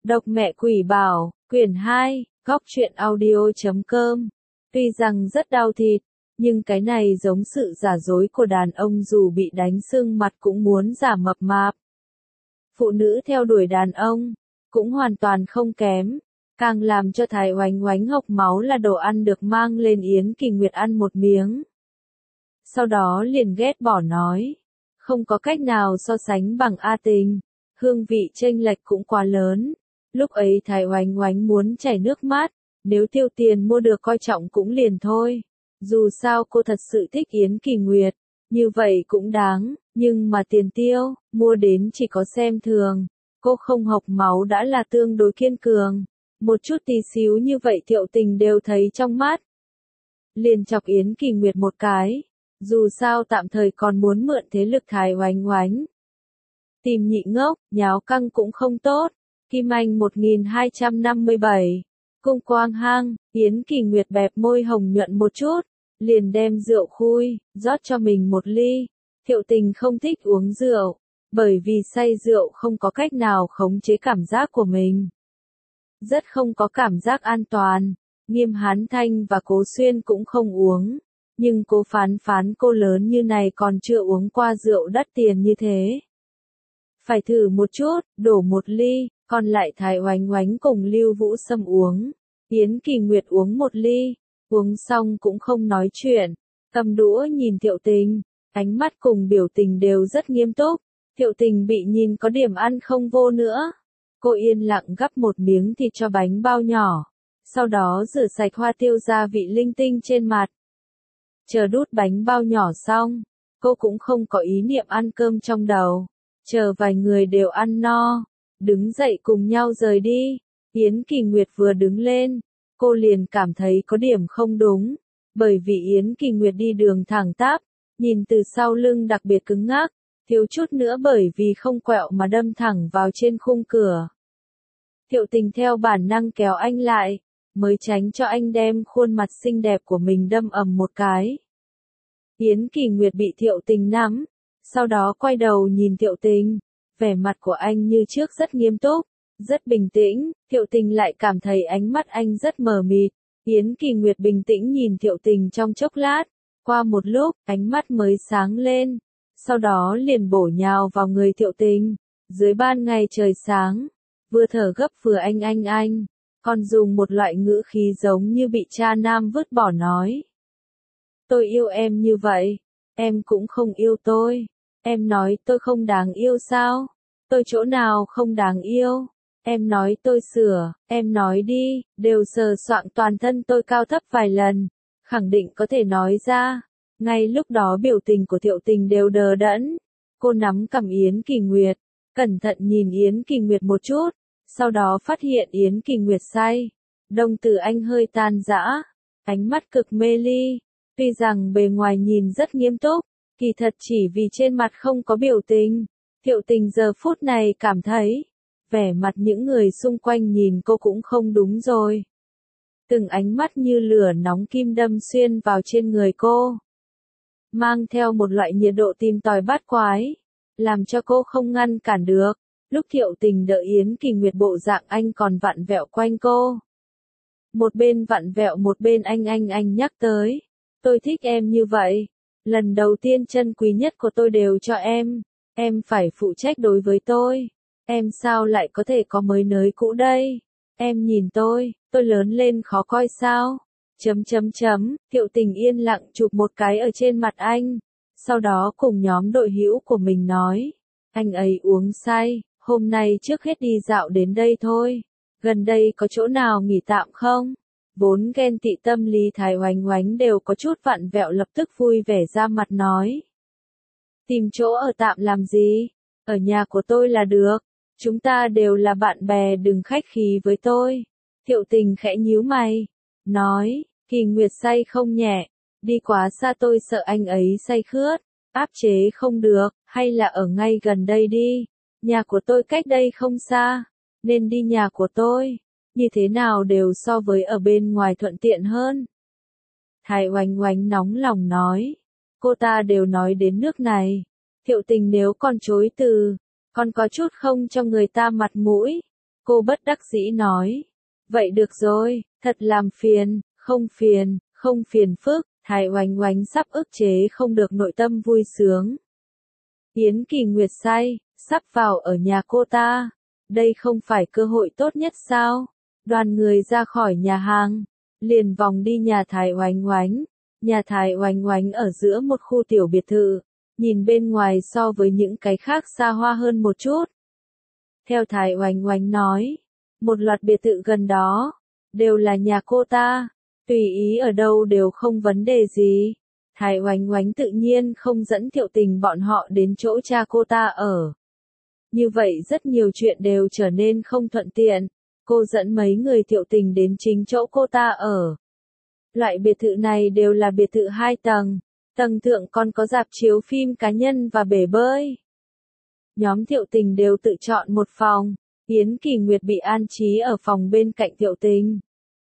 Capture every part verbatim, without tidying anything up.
Độc mẹ quỷ bảo, quyển hai, góc truyện audio chấm com. Tuy rằng rất đau thịt, nhưng cái này giống sự giả dối của đàn ông dù bị đánh sưng mặt cũng muốn giả mập mạp. Phụ nữ theo đuổi đàn ông, cũng hoàn toàn không kém. Càng làm cho Thái Oánh Oánh hộc máu là đồ ăn được mang lên Yến Kỳ Nguyệt ăn một miếng. Sau đó liền ghét bỏ nói, không có cách nào so sánh bằng A Tình, hương vị chênh lệch cũng quá lớn. Lúc ấy Thái Oánh Oánh muốn chảy nước mắt, nếu tiêu tiền mua được coi trọng cũng liền thôi. Dù sao cô thật sự thích Yến Kỳ Nguyệt, như vậy cũng đáng, nhưng mà tiền tiêu, mua đến chỉ có xem thường. Cô không hộc máu đã là tương đối kiên cường. Một chút tí xíu như vậy Thiệu Tình đều thấy trong mắt. Liền chọc Yến Kỳ Nguyệt một cái, dù sao tạm thời còn muốn mượn thế lực Thái Oánh Oánh. Tìm nhị ngốc, nháo căng cũng không tốt. Kim Anh một nghìn hai trăm năm mươi bảy. Cung Quang Hang, Yến Kỳ Nguyệt bẹp môi hồng nhuận một chút, liền đem rượu khui, rót cho mình một ly. Thiệu Tình không thích uống rượu, bởi vì say rượu không có cách nào khống chế cảm giác của mình. Rất không có cảm giác an toàn. Nghiêm Hán Thanh và Cố Xuyên cũng không uống, nhưng Cố Phán Phán cô lớn như này còn chưa uống qua rượu đắt tiền như thế. Phải thử một chút, đổ một ly, còn lại Thái Oánh Oánh cùng Lưu Vũ Sâm uống. Yến Kỳ Nguyệt uống một ly, uống xong cũng không nói chuyện, cầm đũa nhìn Thiệu Tình, ánh mắt cùng biểu tình đều rất nghiêm túc. Thiệu Tình bị nhìn có điểm ăn không vô nữa. Cô yên lặng gắp một miếng thịt cho bánh bao nhỏ, sau đó rửa sạch hoa tiêu gia vị linh tinh trên mặt. Chờ đút bánh bao nhỏ xong, cô cũng không có ý niệm ăn cơm trong đầu. Chờ vài người đều ăn no, đứng dậy cùng nhau rời đi. Yến Kỳ Nguyệt vừa đứng lên, cô liền cảm thấy có điểm không đúng, bởi vì Yến Kỳ Nguyệt đi đường thẳng tắp, nhìn từ sau lưng đặc biệt cứng ngắc, thiếu chút nữa bởi vì không quẹo mà đâm thẳng vào trên khung cửa. Thiệu Tình theo bản năng kéo anh lại, mới tránh cho anh đem khuôn mặt xinh đẹp của mình đâm ầm một cái. Yến Kỳ Nguyệt bị Thiệu Tình nắm, sau đó quay đầu nhìn Thiệu Tình, vẻ mặt của anh như trước rất nghiêm túc, rất bình tĩnh. Thiệu Tình lại cảm thấy ánh mắt anh rất mờ mịt. Yến Kỳ Nguyệt bình tĩnh nhìn Thiệu Tình trong chốc lát, qua một lúc, ánh mắt mới sáng lên, sau đó liền bổ nhào vào người Thiệu Tình. Dưới ban ngày trời sáng, vừa thở gấp vừa anh anh anh, còn dùng một loại ngữ khí giống như bị cha nam vứt bỏ nói. Tôi yêu em như vậy, em cũng không yêu tôi. Em nói tôi không đáng yêu sao? Tôi chỗ nào không đáng yêu? Em nói tôi sửa, em nói đi, đều sờ soạng toàn thân tôi cao thấp vài lần, khẳng định có thể nói ra. Ngay lúc đó biểu tình của Thiệu Tình đều đờ đẫn. Cô nắm cầm Yến Kỳ Nguyệt, cẩn thận nhìn Yến Kỳ Nguyệt một chút, sau đó phát hiện Yến Kỳ Nguyệt say. Đồng tử anh hơi tan rã, ánh mắt cực mê ly. Tuy rằng bề ngoài nhìn rất nghiêm túc, kỳ thật chỉ vì trên mặt không có biểu tình. Thiệu Tình giờ phút này cảm thấy, vẻ mặt những người xung quanh nhìn cô cũng không đúng rồi. Từng ánh mắt như lửa nóng kim đâm xuyên vào trên người cô, mang theo một loại nhiệt độ tìm tòi bát quái, làm cho cô không ngăn cản được. Lúc Thiệu Tình đợi Yến Kỳ Nguyệt bộ dạng anh còn vặn vẹo quanh cô. Một bên vặn vẹo một bên anh anh anh nhắc tới, tôi thích em như vậy. Lần đầu tiên chân quý nhất của tôi đều cho em, em phải phụ trách đối với tôi. Em sao lại có thể có mới nới cũ đây? Em nhìn tôi, tôi lớn lên khó coi sao? Chấm chấm chấm, Thiệu Tình yên lặng chụp một cái ở trên mặt anh, sau đó cùng nhóm đội hữu của mình nói, anh ấy uống say, hôm nay trước hết đi dạo đến đây thôi, gần đây có chỗ nào nghỉ tạm không? Vốn ghen tị tâm lý Thái Oánh Oánh đều có chút vặn vẹo lập tức vui vẻ ra mặt nói. Tìm chỗ ở tạm làm gì? Ở nhà của tôi là được, chúng ta đều là bạn bè đừng khách khí với tôi. Thiệu Tình khẽ nhíu mày, nói, Kỳ Nguyệt say không nhẹ, đi quá xa tôi sợ anh ấy say khướt, áp chế không được, hay là ở ngay gần đây đi, nhà của tôi cách đây không xa, nên đi nhà của tôi, như thế nào đều so với ở bên ngoài thuận tiện hơn. Thái Oánh Oánh nóng lòng nói, cô ta đều nói đến nước này, Thiệu Tình nếu còn chối từ, còn có chút không cho người ta mặt mũi. Cô bất đắc dĩ nói. Vậy được rồi, thật làm phiền, không phiền, không phiền phức, Thái Oánh Oánh sắp ức chế không được nội tâm vui sướng. Yến Kỳ Nguyệt say, sắp vào ở nhà cô ta. Đây không phải cơ hội tốt nhất sao? Đoàn người ra khỏi nhà hàng, liền vòng đi nhà Thái Oánh Oánh. Nhà Thái Oánh Oánh ở giữa một khu tiểu biệt thự, nhìn bên ngoài so với những cái khác xa hoa hơn một chút. Theo Thái Oánh Oánh nói, một loạt biệt thự gần đó, đều là nhà cô ta, tùy ý ở đâu đều không vấn đề gì. Thái Oánh Oánh tự nhiên không dẫn Thiệu Tình bọn họ đến chỗ cha cô ta ở. Như vậy rất nhiều chuyện đều trở nên không thuận tiện, cô dẫn mấy người Thiệu Tình đến chính chỗ cô ta ở. Loại biệt thự này đều là biệt thự hai tầng, tầng thượng còn có rạp chiếu phim cá nhân và bể bơi. Nhóm Thiệu Tình đều tự chọn một phòng, Yến Kỳ Nguyệt bị an trí ở phòng bên cạnh Thiệu Tình.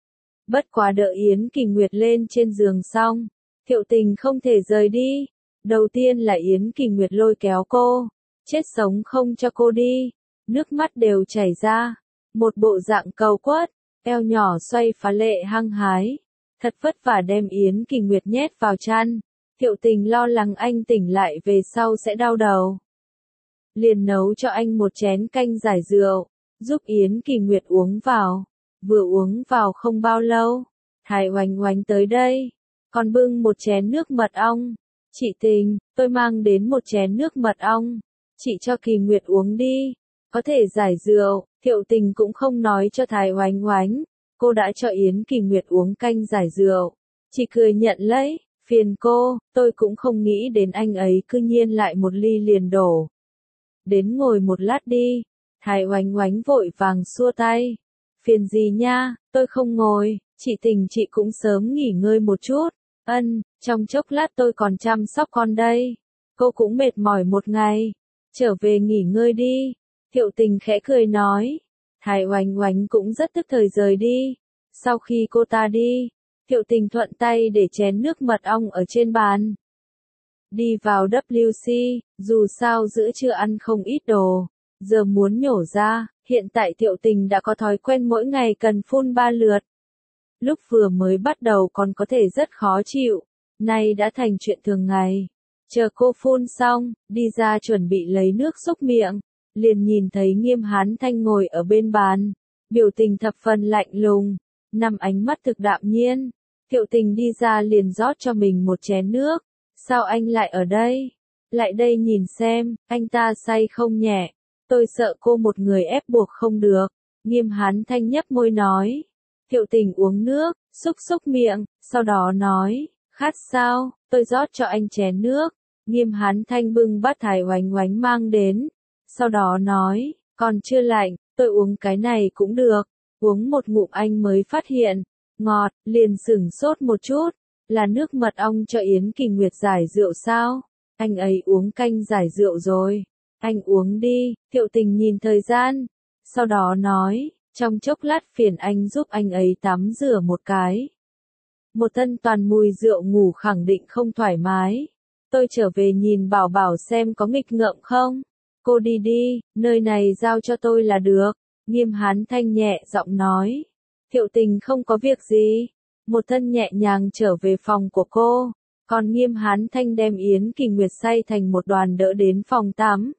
Bất quá đợi Yến Kỳ Nguyệt lên trên giường xong, Thiệu Tình không thể rời đi. Đầu tiên là Yến Kỳ Nguyệt lôi kéo cô, chết sống không cho cô đi, nước mắt đều chảy ra, một bộ dạng cầu quất, eo nhỏ xoay phá lệ hăng hái, thật vất vả đem Yến Kỳ Nguyệt nhét vào chăn. Thiệu Tình lo lắng anh tỉnh lại về sau sẽ đau đầu, liền nấu cho anh một chén canh giải rượu, giúp Yến Kỳ Nguyệt uống vào. Vừa uống vào không bao lâu, Thái Oánh Oánh tới đây, còn bưng một chén nước mật ong. Chị Tình, tôi mang đến một chén nước mật ong, chị cho Kỳ Nguyệt uống đi, có thể giải rượu. Thiệu Tình cũng không nói cho Thái Oánh Oánh, cô đã cho Yến Kỳ Nguyệt uống canh giải rượu, chỉ cười nhận lấy, phiền cô, tôi cũng không nghĩ đến anh ấy cư nhiên lại một ly liền đổ. Đến ngồi một lát đi. Thái Oánh Oánh vội vàng xua tay. Phiền gì nha, tôi không ngồi, chị Tình chị cũng sớm nghỉ ngơi một chút. Ân, trong chốc lát tôi còn chăm sóc con đây. Cô cũng mệt mỏi một ngày, trở về nghỉ ngơi đi. Thiệu Tình khẽ cười nói. Thái Oánh Oánh cũng rất tức thời rời đi. Sau khi cô ta đi, Thiệu Tình thuận tay để chén nước mật ong ở trên bàn. Đi vào W C, dù sao giữa trưa ăn không ít đồ, giờ muốn nhổ ra. Hiện tại Thiệu Tình đã có thói quen mỗi ngày cần phun ba lượt. Lúc vừa mới bắt đầu còn có thể rất khó chịu, nay đã thành chuyện thường ngày. Chờ cô phun xong, đi ra chuẩn bị lấy nước xúc miệng, liền nhìn thấy Nghiêm Hán Thanh ngồi ở bên bàn, biểu tình thập phần lạnh lùng, nằm ánh mắt thực đạm nhiên. Thiệu Tình đi ra liền rót cho mình một chén nước. Sao anh lại ở đây? Lại đây nhìn xem, anh ta say không nhẹ. Tôi sợ cô một người ép buộc không được. Nghiêm Hán Thanh nhấp môi nói. Thiệu Tình uống nước, xúc xúc miệng, sau đó nói, khát sao, tôi rót cho anh chén nước. Nghiêm Hán Thanh bưng bát Thái Oánh Oánh mang đến, sau đó nói, còn chưa lạnh, tôi uống cái này cũng được. Uống một ngụm anh mới phát hiện, ngọt, liền sửng sốt một chút, là nước mật ong cho Yến Kỳ Nguyệt giải rượu sao? Anh ấy uống canh giải rượu rồi. Anh uống đi. Thiệu Tình nhìn thời gian, sau đó nói, trong chốc lát phiền anh giúp anh ấy tắm rửa một cái. Một thân toàn mùi rượu ngủ khẳng định không thoải mái. Tôi trở về nhìn Bảo Bảo xem có nghịch ngợm không. Cô đi đi, nơi này giao cho tôi là được. Nghiêm Hán Thanh nhẹ giọng nói. Thiệu Tình không có việc gì. Một thân nhẹ nhàng trở về phòng của cô. Còn Nghiêm Hán Thanh đem Yến Kỳ Nguyệt say thành một đoàn đỡ đến phòng tắm.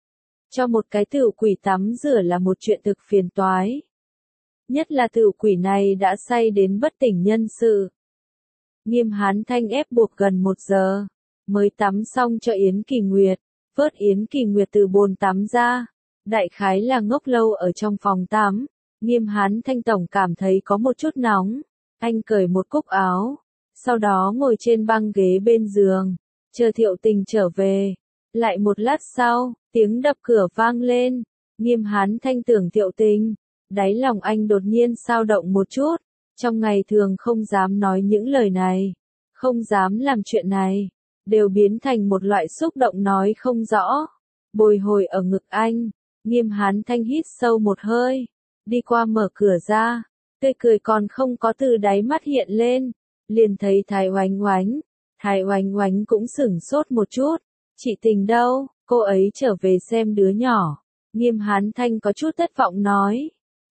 Cho một cái tiểu quỷ tắm rửa là một chuyện thực phiền toái. Nhất là tiểu quỷ này đã say đến bất tỉnh nhân sự. Nghiêm Hán Thanh ép buộc gần một giờ, mới tắm xong cho Yến Kỳ Nguyệt, vớt Yến Kỳ Nguyệt từ bồn tắm ra. Đại khái là ngốc lâu ở trong phòng tắm, Nghiêm Hán Thanh tổng cảm thấy có một chút nóng. Anh cởi một cúc áo, sau đó ngồi trên băng ghế bên giường, chờ Thiệu Tình trở về. Lại một lát sau, tiếng đập cửa vang lên. Nghiêm Hán Thanh tưởng Thiệu Tình, đáy lòng anh đột nhiên xao động một chút. Trong ngày thường không dám nói những lời này, không dám làm chuyện này, đều biến thành một loại xúc động nói không rõ, bồi hồi ở ngực anh. Nghiêm Hán Thanh hít sâu một hơi, đi qua mở cửa ra, tươi cười còn không có từ đáy mắt hiện lên, liền thấy Thái Oánh Oánh. Thái Oánh Oánh cũng sửng sốt một chút. Chị Tình đâu? Cô ấy trở về xem đứa nhỏ. Nghiêm Hán Thanh có chút thất vọng nói.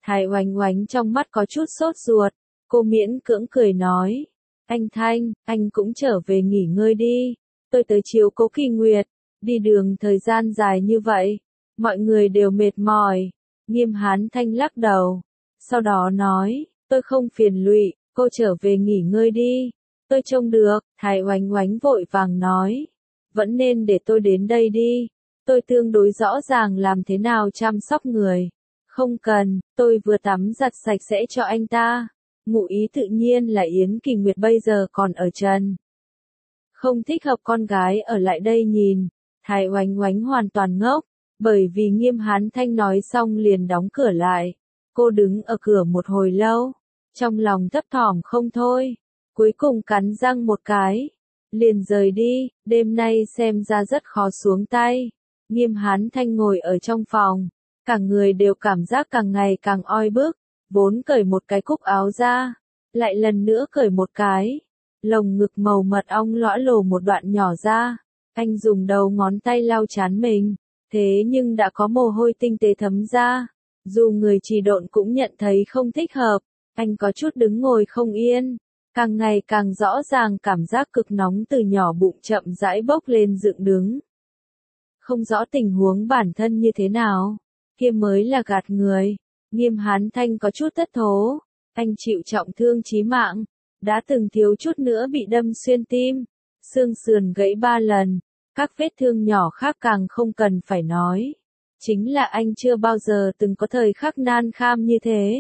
Thái Oánh Oánh trong mắt có chút sốt ruột, cô miễn cưỡng cười nói. Anh Thanh, anh cũng trở về nghỉ ngơi đi, tôi tới chiếu cố Kỳ Nguyệt, đi đường thời gian dài như vậy, mọi người đều mệt mỏi. Nghiêm Hán Thanh lắc đầu, sau đó nói, tôi không phiền lụy, cô trở về nghỉ ngơi đi, tôi trông được. Thái Oánh Oánh vội vàng nói, vẫn nên để tôi đến đây đi, tôi tương đối rõ ràng làm thế nào chăm sóc người. Không cần, tôi vừa tắm giặt sạch sẽ cho anh ta. Ngụ ý tự nhiên là Yến Kỳ Nguyệt bây giờ còn ở trần. Không thích hợp con gái ở lại đây nhìn. Thái Oánh Oánh hoàn toàn ngốc, bởi vì Nghiêm Hán Thanh nói xong liền đóng cửa lại. Cô đứng ở cửa một hồi lâu, trong lòng thấp thỏm không thôi. Cuối cùng cắn răng một cái, liền rời đi, đêm nay xem ra rất khó xuống tay. Nghiêm Hán Thanh ngồi ở trong phòng, cả người đều cảm giác càng ngày càng oi bức, vốn cởi một cái cúc áo ra, lại lần nữa cởi một cái, lồng ngực màu mật ong lõa lồ một đoạn nhỏ ra, anh dùng đầu ngón tay lau chán mình, thế nhưng đã có mồ hôi tinh tế thấm ra, dù người trì độn cũng nhận thấy không thích hợp, anh có chút đứng ngồi không yên, càng ngày càng rõ ràng cảm giác cực nóng từ nhỏ bụng chậm rãi bốc lên dựng đứng. Không rõ tình huống bản thân như thế nào, kia mới là gạt người. Nghiêm Hán Thanh có chút thất thố, anh chịu trọng thương chí mạng, đã từng thiếu chút nữa bị đâm xuyên tim, xương sườn gãy ba lần, các vết thương nhỏ khác càng không cần phải nói. Chính là anh chưa bao giờ từng có thời khắc nan kham như thế.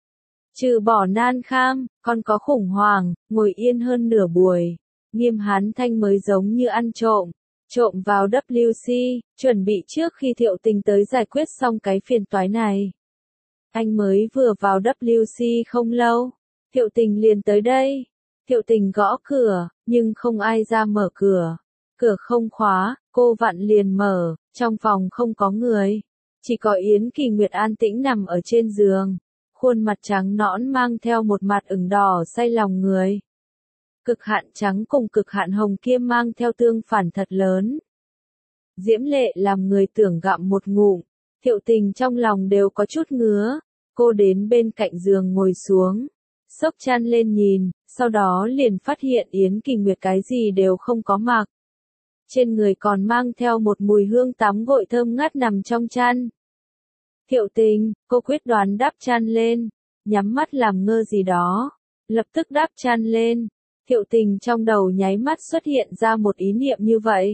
Trừ bỏ nan kham, còn có khủng hoảng, ngồi yên hơn nửa buổi, Nghiêm Hán Thanh mới giống như ăn trộm. Trộm vào W C, chuẩn bị trước khi Thiệu Tình tới giải quyết xong cái phiền toái này. Anh mới vừa vào W C không lâu, Thiệu Tình liền tới đây. Thiệu Tình gõ cửa, nhưng không ai ra mở cửa. Cửa không khóa, cô vặn liền mở, trong phòng không có người. Chỉ có Yến Kỳ Nguyệt an tĩnh nằm ở trên giường. Khuôn mặt trắng nõn mang theo một mặt ửng đỏ say lòng người. Cực hạn trắng cùng cực hạn hồng kia mang theo tương phản thật lớn. Diễm lệ làm người tưởng gặm một ngụm, Thiệu Tình trong lòng đều có chút ngứa. Cô đến bên cạnh giường ngồi xuống, xốc chăn lên nhìn, sau đó liền phát hiện Yến Kỳ Nguyệt cái gì đều không có mặc. Trên người còn mang theo một mùi hương tắm gội thơm ngát nằm trong chăn. Thiệu Tình, cô quyết đoán đắp chăn lên, nhắm mắt làm ngơ gì đó, lập tức đắp chăn lên. Thiệu Tình trong đầu nháy mắt xuất hiện ra một ý niệm như vậy.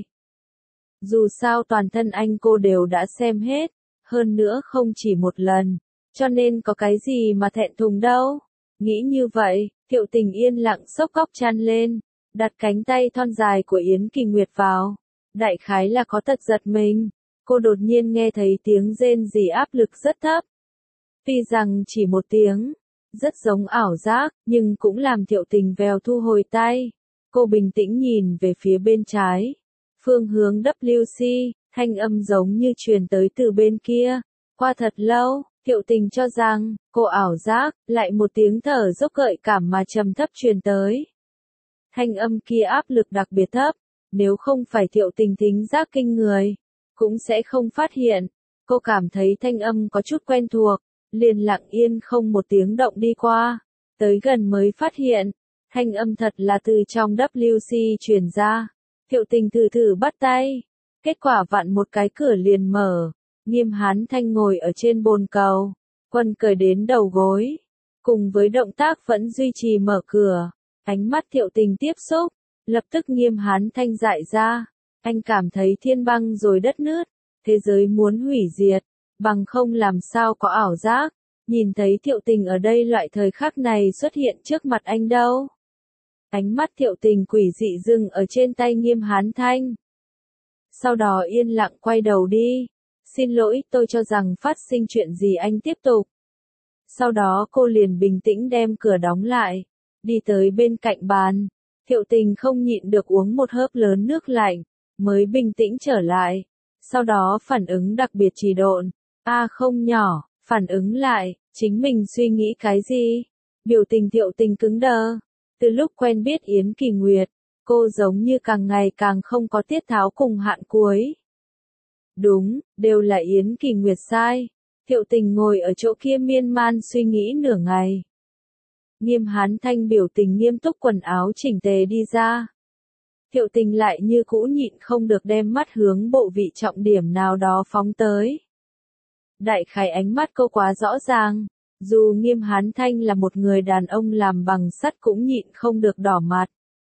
Dù sao toàn thân anh cô đều đã xem hết, hơn nữa không chỉ một lần, cho nên có cái gì mà thẹn thùng đâu. Nghĩ như vậy, Thiệu Tình yên lặng xốc góc chăn lên, đặt cánh tay thon dài của Yến Kỳ Nguyệt vào. Đại khái là có tật giật mình, cô đột nhiên nghe thấy tiếng rên rỉ áp lực rất thấp. Tuy rằng chỉ một tiếng, rất giống ảo giác, nhưng cũng làm Thiệu Tình vèo thu hồi tay. Cô bình tĩnh nhìn về phía bên trái, phương hướng W C, thanh âm giống như truyền tới từ bên kia. Qua thật lâu, Thiệu Tình cho rằng, cô ảo giác, lại một tiếng thở dốc gợi cảm mà trầm thấp truyền tới. Thanh âm kia áp lực đặc biệt thấp, nếu không phải Thiệu Tình thính giác kinh người, cũng sẽ không phát hiện. Cô cảm thấy thanh âm có chút quen thuộc, liền lặng yên không một tiếng động đi qua, tới gần mới phát hiện, thanh âm thật là từ trong W C truyền ra. Thiệu Tình thử thử bắt tay, kết quả vặn một cái cửa liền mở. Nghiêm Hán Thanh ngồi ở trên bồn cầu, quần cởi đến đầu gối, cùng với động tác vẫn duy trì mở cửa, ánh mắt Thiệu Tình tiếp xúc, lập tức Nghiêm Hán Thanh dại ra, anh cảm thấy thiên băng rồi đất nứt, thế giới muốn hủy diệt, bằng không làm sao có ảo giác, nhìn thấy Thiệu Tình ở đây loại thời khắc này xuất hiện trước mặt anh đâu. Ánh mắt Thiệu Tình quỷ dị dừng ở trên tay Nghiêm Hán Thanh. Sau đó yên lặng quay đầu đi. Xin lỗi, tôi cho rằng phát sinh chuyện gì anh tiếp tục. Sau đó cô liền bình tĩnh đem cửa đóng lại, đi tới bên cạnh bàn. Thiệu Tình không nhịn được uống một hớp lớn nước lạnh, mới bình tĩnh trở lại. Sau đó phản ứng đặc biệt trì độn. A à không nhỏ, phản ứng lại, chính mình suy nghĩ cái gì? Biểu tình Thiệu Tình cứng đờ. Từ lúc quen biết Yến Kỳ Nguyệt, cô giống như càng ngày càng không có tiết tháo cùng hạn cuối. Đúng, đều là Yến Kỳ Nguyệt sai. Thiệu Tình ngồi ở chỗ kia miên man suy nghĩ nửa ngày. Nghiêm Hán Thanh biểu tình nghiêm túc quần áo chỉnh tề đi ra. Thiệu Tình lại như cũ nhịn không được đem mắt hướng bộ vị trọng điểm nào đó phóng tới. Đại khái ánh mắt cô quá rõ ràng, dù Nghiêm Hán Thanh là một người đàn ông làm bằng sắt cũng nhịn không được đỏ mặt.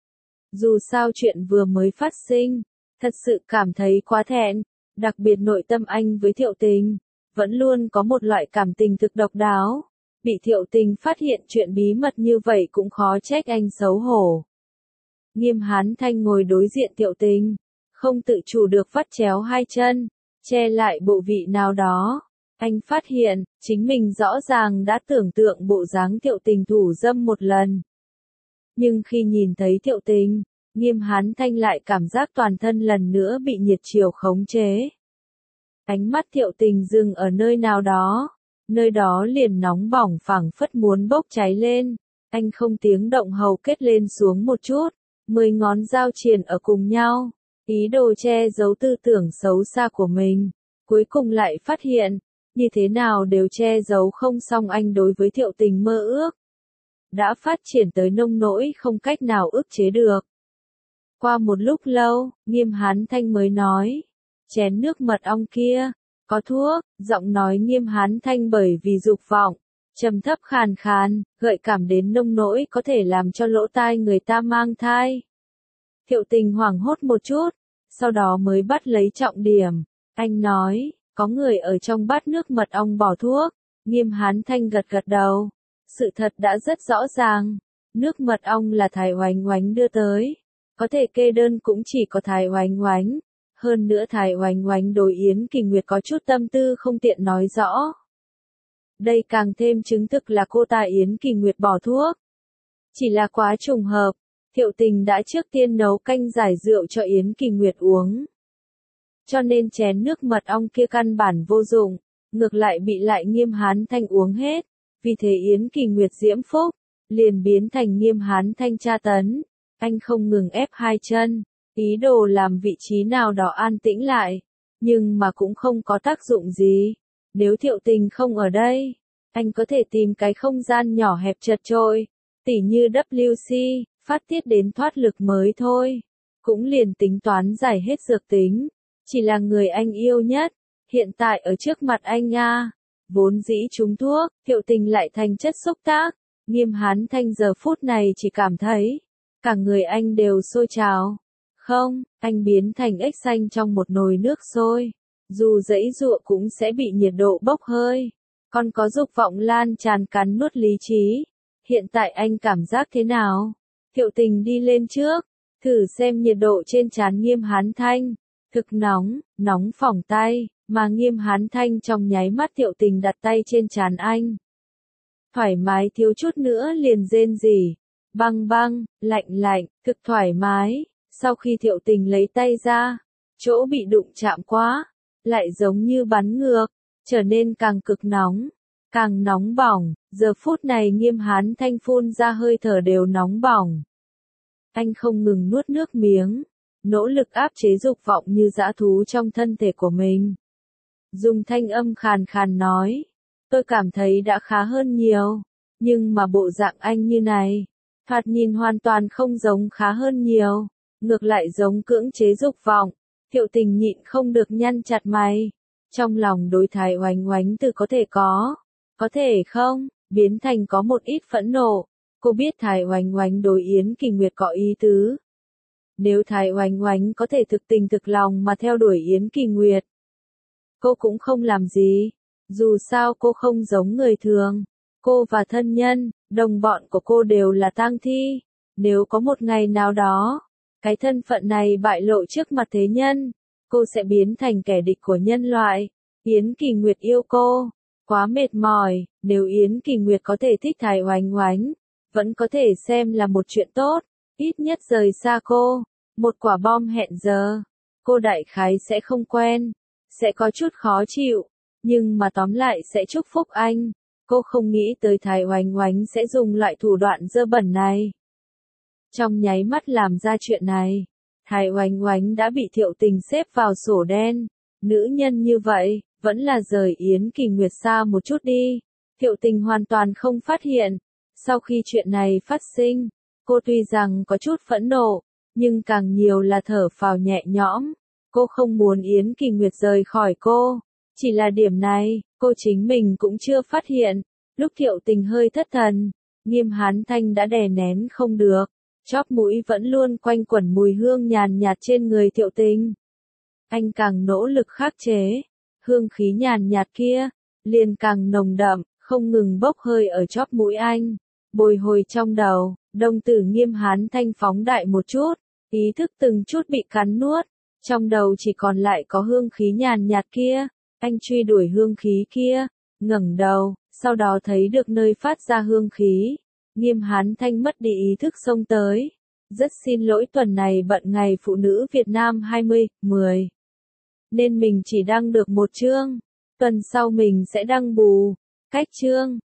Dù sao chuyện vừa mới phát sinh, thật sự cảm thấy quá thẹn, đặc biệt nội tâm anh với Thiệu Tình, vẫn luôn có một loại cảm tình thực độc đáo. Bị Thiệu Tình phát hiện chuyện bí mật như vậy cũng khó trách anh xấu hổ. Nghiêm Hán Thanh ngồi đối diện Thiệu Tình, không tự chủ được vắt chéo hai chân, che lại bộ vị nào đó. Anh phát hiện, chính mình rõ ràng đã tưởng tượng bộ dáng Thiệu Tình thủ dâm một lần. Nhưng khi nhìn thấy Thiệu Tình, Nghiêm Hán Thanh lại cảm giác toàn thân lần nữa bị nhiệt triều khống chế. Ánh mắt Thiệu Tình dừng ở nơi nào đó, nơi đó liền nóng bỏng phảng phất muốn bốc cháy lên. Anh không tiếng động hầu kết lên xuống một chút, mười ngón giao triền ở cùng nhau, ý đồ che giấu tư tưởng xấu xa của mình. Cuối cùng lại phát hiện, như thế nào đều che giấu không xong anh đối với Thiệu Tình mơ ước. Đã phát triển tới nông nỗi không cách nào ức chế được. Qua một lúc lâu, Nghiêm Hán Thanh mới nói, chén nước mật ong kia, có thuốc. Giọng nói Nghiêm Hán Thanh bởi vì dục vọng, trầm thấp khàn khàn, gợi cảm đến nông nỗi có thể làm cho lỗ tai người ta mang thai. Thiệu Tình hoảng hốt một chút, sau đó mới bắt lấy trọng điểm. Anh nói, có người ở trong bát nước mật ong bỏ thuốc. Nghiêm Hán Thanh gật gật đầu. Sự thật đã rất rõ ràng, nước mật ong là Thái Oánh Oánh đưa tới. Có thể kê đơn cũng chỉ có Thái Oánh Oánh. Hơn nữa Thái Oánh Oánh đối Yến Kỳ Nguyệt có chút tâm tư không tiện nói rõ. Đây càng thêm chứng thực là cô ta Yến Kỳ Nguyệt bỏ thuốc. Chỉ là quá trùng hợp, Thiệu Tình đã trước tiên nấu canh giải rượu cho Yến Kỳ Nguyệt uống. Cho nên chén nước mật ong kia căn bản vô dụng, ngược lại bị lại Nghiêm Hán Thanh uống hết. Vì thế Yến Kỳ Nguyệt diễm phúc, liền biến thành Nghiêm Hán Thanh tra tấn. Anh không ngừng ép hai chân, ý đồ làm vị trí nào đó an tĩnh lại, nhưng mà cũng không có tác dụng gì. Nếu Thiệu Tình không ở đây, anh có thể tìm cái không gian nhỏ hẹp chật chội, tỉ như W C, phát tiết đến thoát lực mới thôi. Cũng liền tính toán giải hết dược tính, chỉ là người anh yêu nhất, hiện tại ở trước mặt anh a, vốn dĩ trúng thuốc, Thiệu Tình lại thành chất xúc tác. Nghiêm Hán Thanh giờ phút này chỉ cảm thấy, cả người anh đều sôi trào. Không, anh biến thành ếch xanh trong một nồi nước sôi. Dù giãy giụa cũng sẽ bị nhiệt độ bốc hơi. Còn có dục vọng lan tràn cắn nuốt lý trí. Hiện tại anh cảm giác thế nào? Thiệu Tình đi lên trước, thử xem nhiệt độ trên trán Nghiêm Hán Thanh. Thực nóng, nóng phỏng tay, mà Nghiêm Hán Thanh trong nháy mắt Thiệu Tình đặt tay trên trán anh. Thoải mái thiếu chút nữa liền rên rỉ. Băng băng, lạnh lạnh, thực thoải mái. Sau khi Thiệu Tình lấy tay ra, chỗ bị đụng chạm quá, lại giống như bắn ngược, trở nên càng cực nóng, càng nóng bỏng. Giờ phút này Nghiêm Hán Thanh phun ra hơi thở đều nóng bỏng. Anh không ngừng nuốt nước miếng, nỗ lực áp chế dục vọng như dã thú trong thân thể của mình. Dùng thanh âm khàn khàn nói, tôi cảm thấy đã khá hơn nhiều, nhưng mà bộ dạng anh như này, thoạt nhìn hoàn toàn không giống khá hơn nhiều, ngược lại giống cưỡng chế dục vọng. Thiệu Tình nhịn không được nhăn chặt mày, trong lòng đối Thái Oánh Oánh từ có thể có, có thể không, biến thành có một ít phẫn nộ. Cô biết Thái Oánh Oánh đối Yến Kỳ Nguyệt có ý tứ. Nếu Thái Oánh Oánh có thể thực tình thực lòng mà theo đuổi Yến Kỳ Nguyệt, cô cũng không làm gì. Dù sao cô không giống người thường. Cô và thân nhân, đồng bọn của cô đều là tang thi. Nếu có một ngày nào đó, cái thân phận này bại lộ trước mặt thế nhân, cô sẽ biến thành kẻ địch của nhân loại. Yến Kỳ Nguyệt yêu cô, quá mệt mỏi. Nếu Yến Kỳ Nguyệt có thể thích Thái Oánh Oánh, vẫn có thể xem là một chuyện tốt. Ít nhất rời xa cô, một quả bom hẹn giờ, cô đại khái sẽ không quen, sẽ có chút khó chịu, nhưng mà tóm lại sẽ chúc phúc anh. Cô không nghĩ tới Thái Oánh Oánh sẽ dùng loại thủ đoạn dơ bẩn này. Trong nháy mắt làm ra chuyện này, Thái Oánh Oánh đã bị Thiệu Tình xếp vào sổ đen. Nữ nhân như vậy, vẫn là rời Yến Kỳ Nguyệt xa một chút đi. Thiệu Tình hoàn toàn không phát hiện. Sau khi chuyện này phát sinh, cô tuy rằng có chút phẫn nộ, nhưng càng nhiều là thở phào nhẹ nhõm. Cô không muốn Yến Kỳ Nguyệt rời khỏi cô. Chỉ là điểm này, cô chính mình cũng chưa phát hiện. Lúc Thiệu Tình hơi thất thần, Nghiêm Hán Thanh đã đè nén không được. Chóp mũi vẫn luôn quanh quẩn mùi hương nhàn nhạt trên người Thiệu Tình. Anh càng nỗ lực khắc chế. Hương khí nhàn nhạt kia, liền càng nồng đậm, không ngừng bốc hơi ở chóp mũi anh. Bồi hồi trong đầu, đồng tử Nghiêm Hán Thanh phóng đại một chút, ý thức từng chút bị cắn nuốt. Trong đầu chỉ còn lại có hương khí nhàn nhạt kia. Anh truy đuổi hương khí kia, ngẩng đầu, sau đó thấy được nơi phát ra hương khí. Nghiêm Hán Thanh mất đi ý thức xông tới. Rất xin lỗi, tuần này bận ngày phụ nữ Việt Nam hai mươi, mười. Nên mình chỉ đăng được một chương. Tuần sau mình sẽ đăng bù. Cách chương.